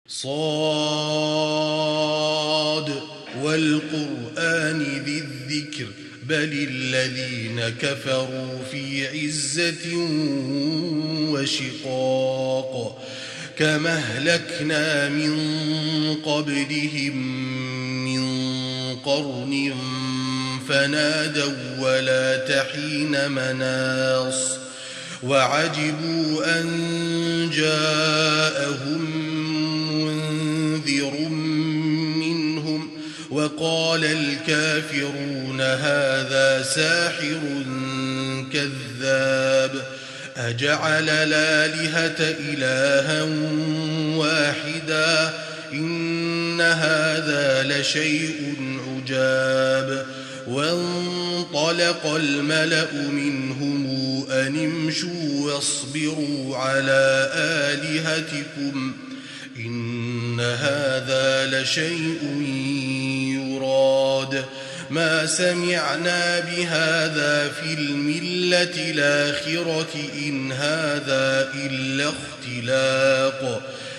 صاد والقرآن ذي الذكر بل الذين كفروا في عزة وشقاق كما أهلكنا من قبلهم من قرن فنادوا ولا تحين مناص وعجبوا أن جاءهم منذر منهم وقال الكافرون هذا ساحر كذاب أجعل الآلهة إلها واحدا إن هذا لشيء عجاب وانطلق الملأ منهم أن امشوا واصبروا على آلهتكم إن هذا لشيء يراد ما سمعنا بهذا في الملة الآخرة إن هذا إلا اختلاق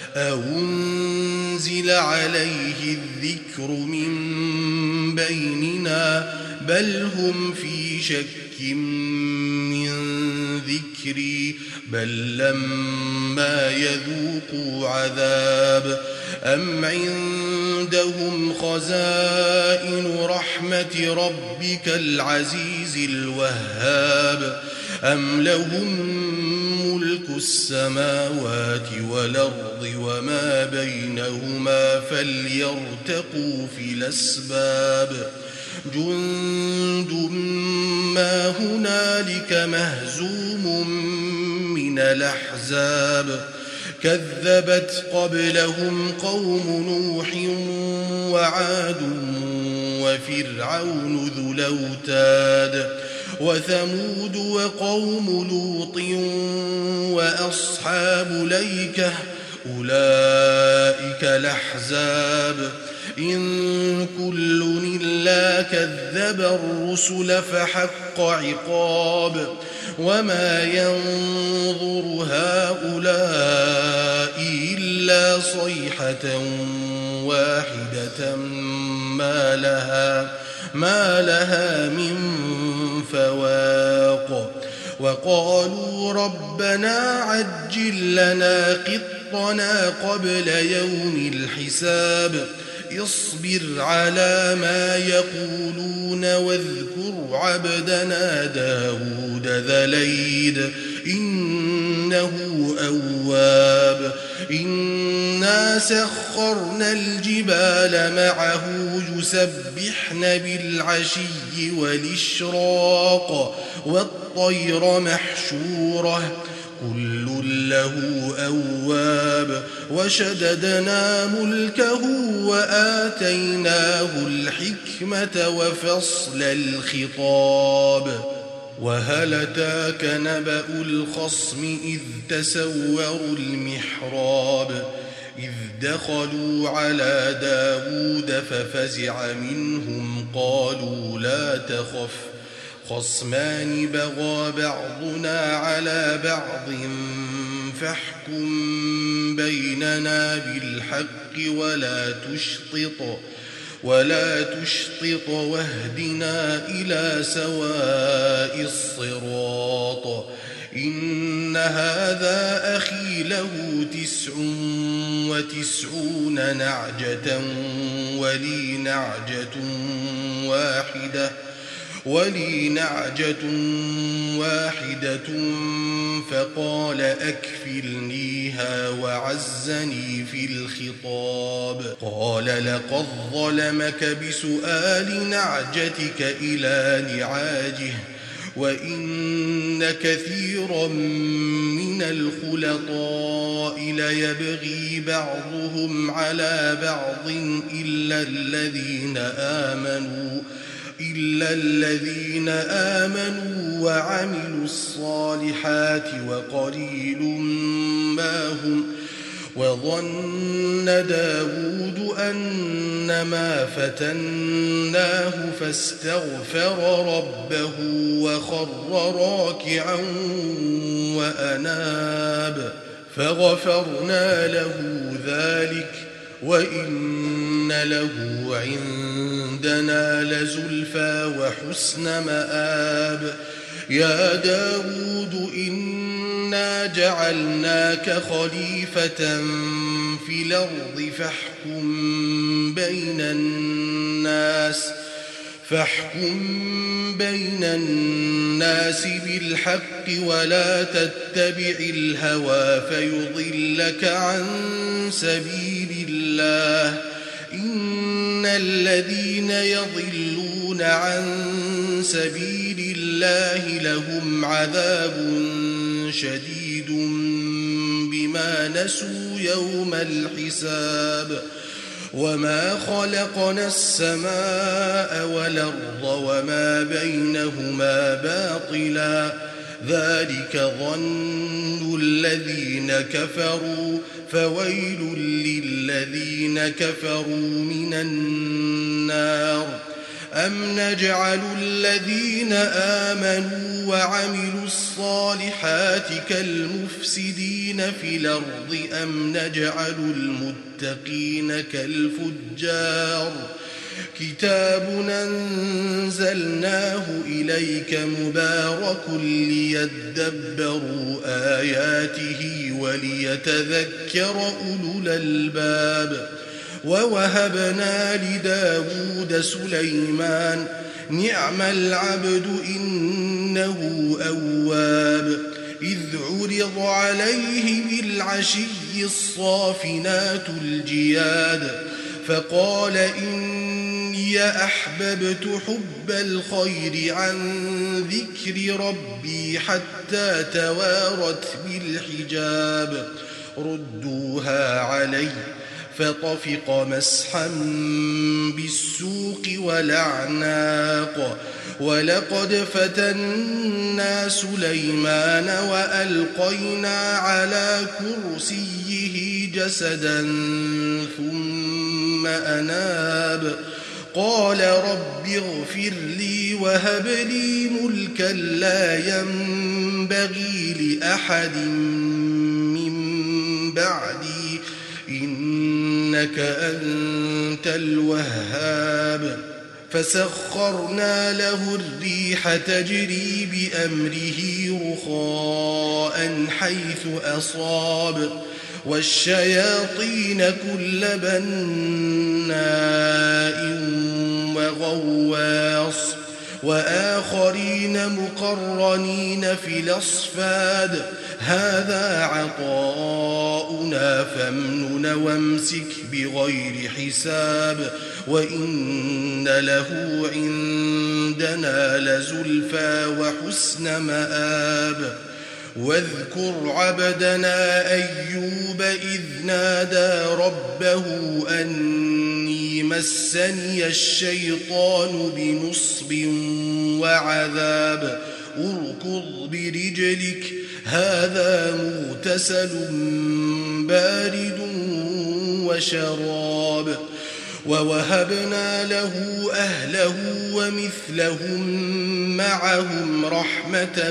أنزل عليه الذكر من بيننا بل هم في شك من ذكري بل لما يذوقوا عذاب أم عندهم خزائن رحمة ربك العزيز الوهاب أم لهم ملك السماوات والأرض وما بينهما فليرتقوا في الأسباب جند ما هنالك مهزوم من الأحزاب كذبت قبلهم قوم نوح وعاد وفرعون ذو الأوتاد وثمود وقوم لوط وأصحاب الأيكة أولئك الأحزاب إن كل إلا كذب الرسل فحق عقاب وما ينظر هؤلاء إلا صيحة واحدة ما لها من فواق وقالوا ربنا عجل لنا قطنا قبل يوم الحساب اصبر على ما يقولون واذكر عبدنا داود ذا الأيد إنه أواب إنا سخرنا الجبال معه يسبحن بالعشي والإشراق والطير محشورة كل له أواب وشددنا ملكه وآتيناه الحكمة وفصل الخطاب وهل أتاك نبأ الخصم إذ تسوروا المحراب إذ دخلوا على داود ففزع منهم قالوا لا تخف خصمان بغى بعضنا على بعض فاحكم بيننا بالحق ولا تشطط واهدنا إلى سواء الصراط إن هذا أخي له 99 نعجة ولي نعجة واحدة فقال أكفلنيها وعزني في الخطاب قال لقد ظلمك بسؤال نعجتك إلى نعاجه وإن كثيرا من الخلطاء ليبغي بعضهم على بعض إلا الذين آمنوا وعملوا الصالحات وقليل ما هم وظن داود أنما فتناه فاستغفر ربه وخر راكعا وأناب فغفرنا له ذلك ذلك وإن له عندنا لزلفى وحسن مآب يا داود إنا جعلناك خليفة في الأرض فاحكم بين الناس بالحق ولا تتبع الهوى فيضلك عن سبيل الله إن الذين يضلون عن سبيل الله لهم عذاب شديد بما نسوا يوم الحساب وما خلقنا السماء والأرض وما بينهما باطلا ذلك ظن الذين كفروا فويل للذين كفروا من النار أم نجعل الذين آمنوا وعملوا الصالحات كالمفسدين في الأرض أم نجعل المتقين كالفجار كتاب أنزلناه إليك مبارك ليدبروا آياته وليتذكر أولو الألباب ووهبنا لداود سليمان نعم العبد إنه أواب إذ عرض عليه بالعشي الصافنات الجياد فقال إني أحببت حب الخير عن ذكر ربي حتى توارت بالحجاب ردوها علي فطفق مسحا بالسوق والأعناق ولقد فتنا سليمان وألقينا على كرسيه جسدا ثم أناب قال رب اغفر لي وهب لي ملكا لا ينبغي لأحد من بعدي إنك أنت الوهاب فسخرنا له الريح تجري بأمره رخاء حيث أصاب والشياطين كل بناء وغواص وآخرين مقرنين في الأصفاد هذا عطاؤنا فامنن وامسك بغير حساب وإن له عندنا لزلفى وحسن مآب واذكر عبدنا أيوب إذ نادى ربه أني مسني الشيطان بنصب وعذاب اركض برجلك هذا مغتسل بارد وشراب ووهبنا له أهله ومثلهم معهم رحمة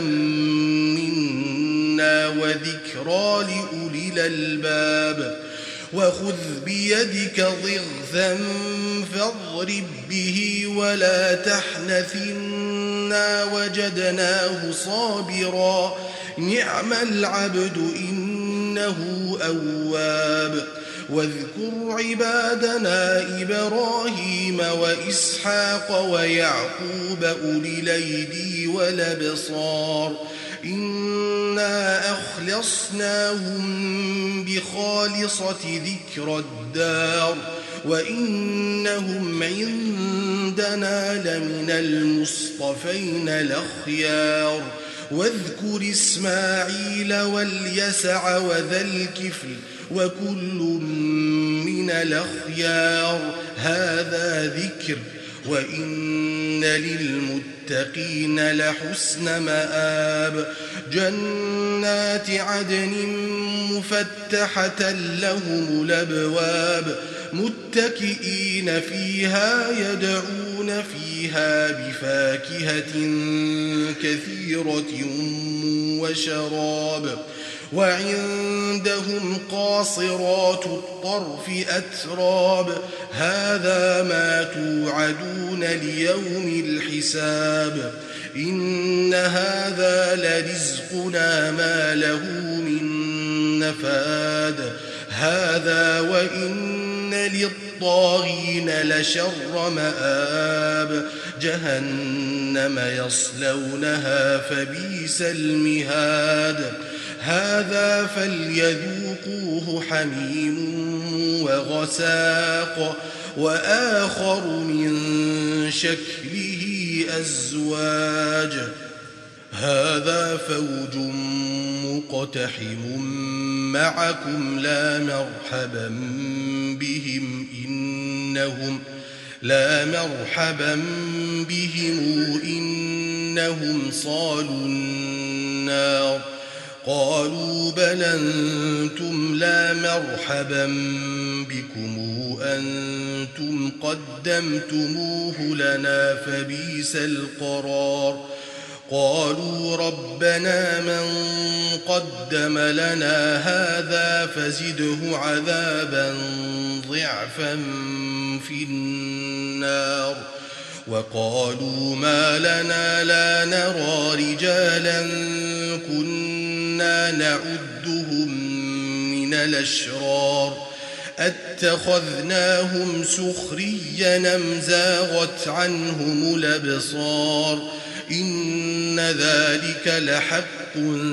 منا وذكرى لأولي الألباب وخذ بيدك ضغثا فاضرب به ولا تحنث إنا وجدناه صابرا نعم العبد إنه أواب واذكر عبادنا إبراهيم وإسحاق ويعقوب أولي الأيدي والأبصار إنا أخلصناهم بخالصة ذكر الدار وإنهم عندنا لمن المصطفين الأخيار واذكر إسماعيل واليسع وذا الكفل وكل من الأخيار هذا ذكر وإن للمتقين لحسن مآب جنات عدن مفتحة لهم الأبواب متكئين فيها يدعون فيها بفاكهة كثيرة وشراب وعندهم قاصرات الطرف أتراب هذا ما توعدون ليوم الحساب إن هذا لرزقنا ما له من نفاد هذا وإن للطاغين لشر مآب جهنم يصلونها فبئس المهاد هذا فليذوقوه حميم وغساق وآخر من شكله أزواج هذا فوج مقتحم معكم لا مرحبا بهم إنهم صالوا النار قالوا بل أنتم لا مرحبا بكم أنتم قدمتموه لنا فبئس القرار قالوا ربنا من قدم لنا هذا فزده عذابا ضعفا في النار وقالوا ما لنا لا نرى رجالا كنا نعدهم من الأشرار اتخذناهم سخريا أم زاغت عنهم الأبصار إن ذلك لحق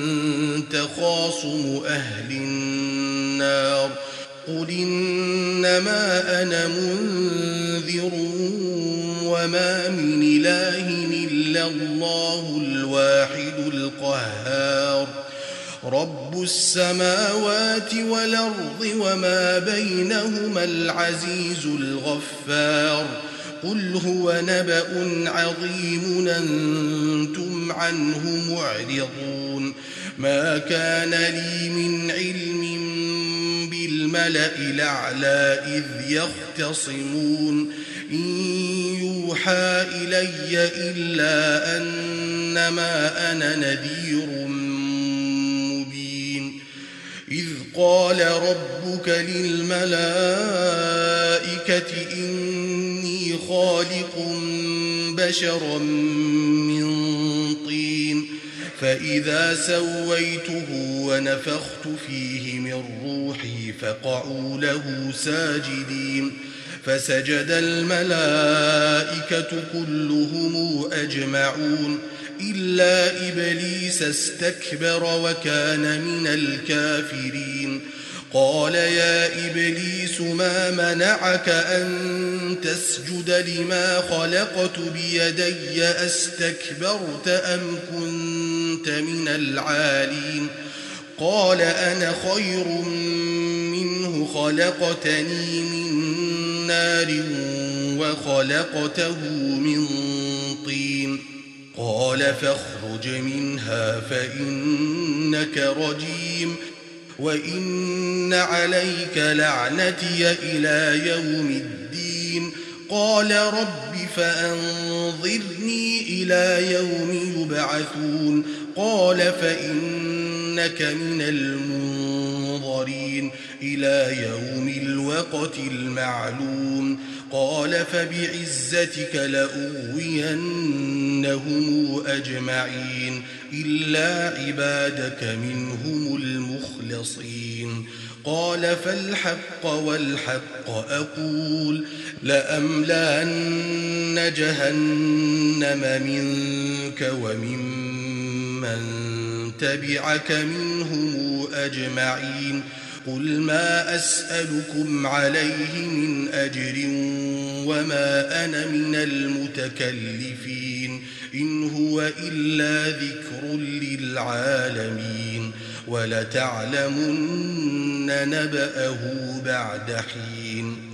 تخاصم أهل النار قل إنما أنا منذر وما من إله إلا الله الواحد القهار رب السماوات والأرض وما بينهما العزيز الغفار قل هو نبأ عظيم أنتم عنه معرضون ما كان لي من علم بالملأ الأعلى إذ يختصمون إن يوحى إلي إلا أنما أنا نذير مبين إذ قال ربك للملائكة إني خالق بشرا من طين فإذا سويته ونفخت فيه من روحي فقعوا له ساجدين فسجد الملائكة كلهم أجمعون إلا إبليس استكبر وكان من الكافرين قال يا إبليس ما منعك أن تسجد لما خلقت بيدي أستكبرت أم كنت من العالين قال أنا خير منه خلقتني من نار وخلقته من طين قال فاخرج منها فإنك رجيم وإن عليك لعنتي إلى يوم الدين قال رب فأنظرني إلى يوم يبعثون قال فإنك من المنظرين إلى يوم الوقت المعلوم قال فبعزتك لأغوينهم أجمعين إلا عبادك منهم المخلصين قال فالحق والحق أقول لأملأن جهنم منك وممن تبعك منهم أجمعين قل ما أسألكم عليه من أجر وما أنا من المتكلفين إن هو إلا ذكر للعالمين ولتعلمن نبأه بعد حين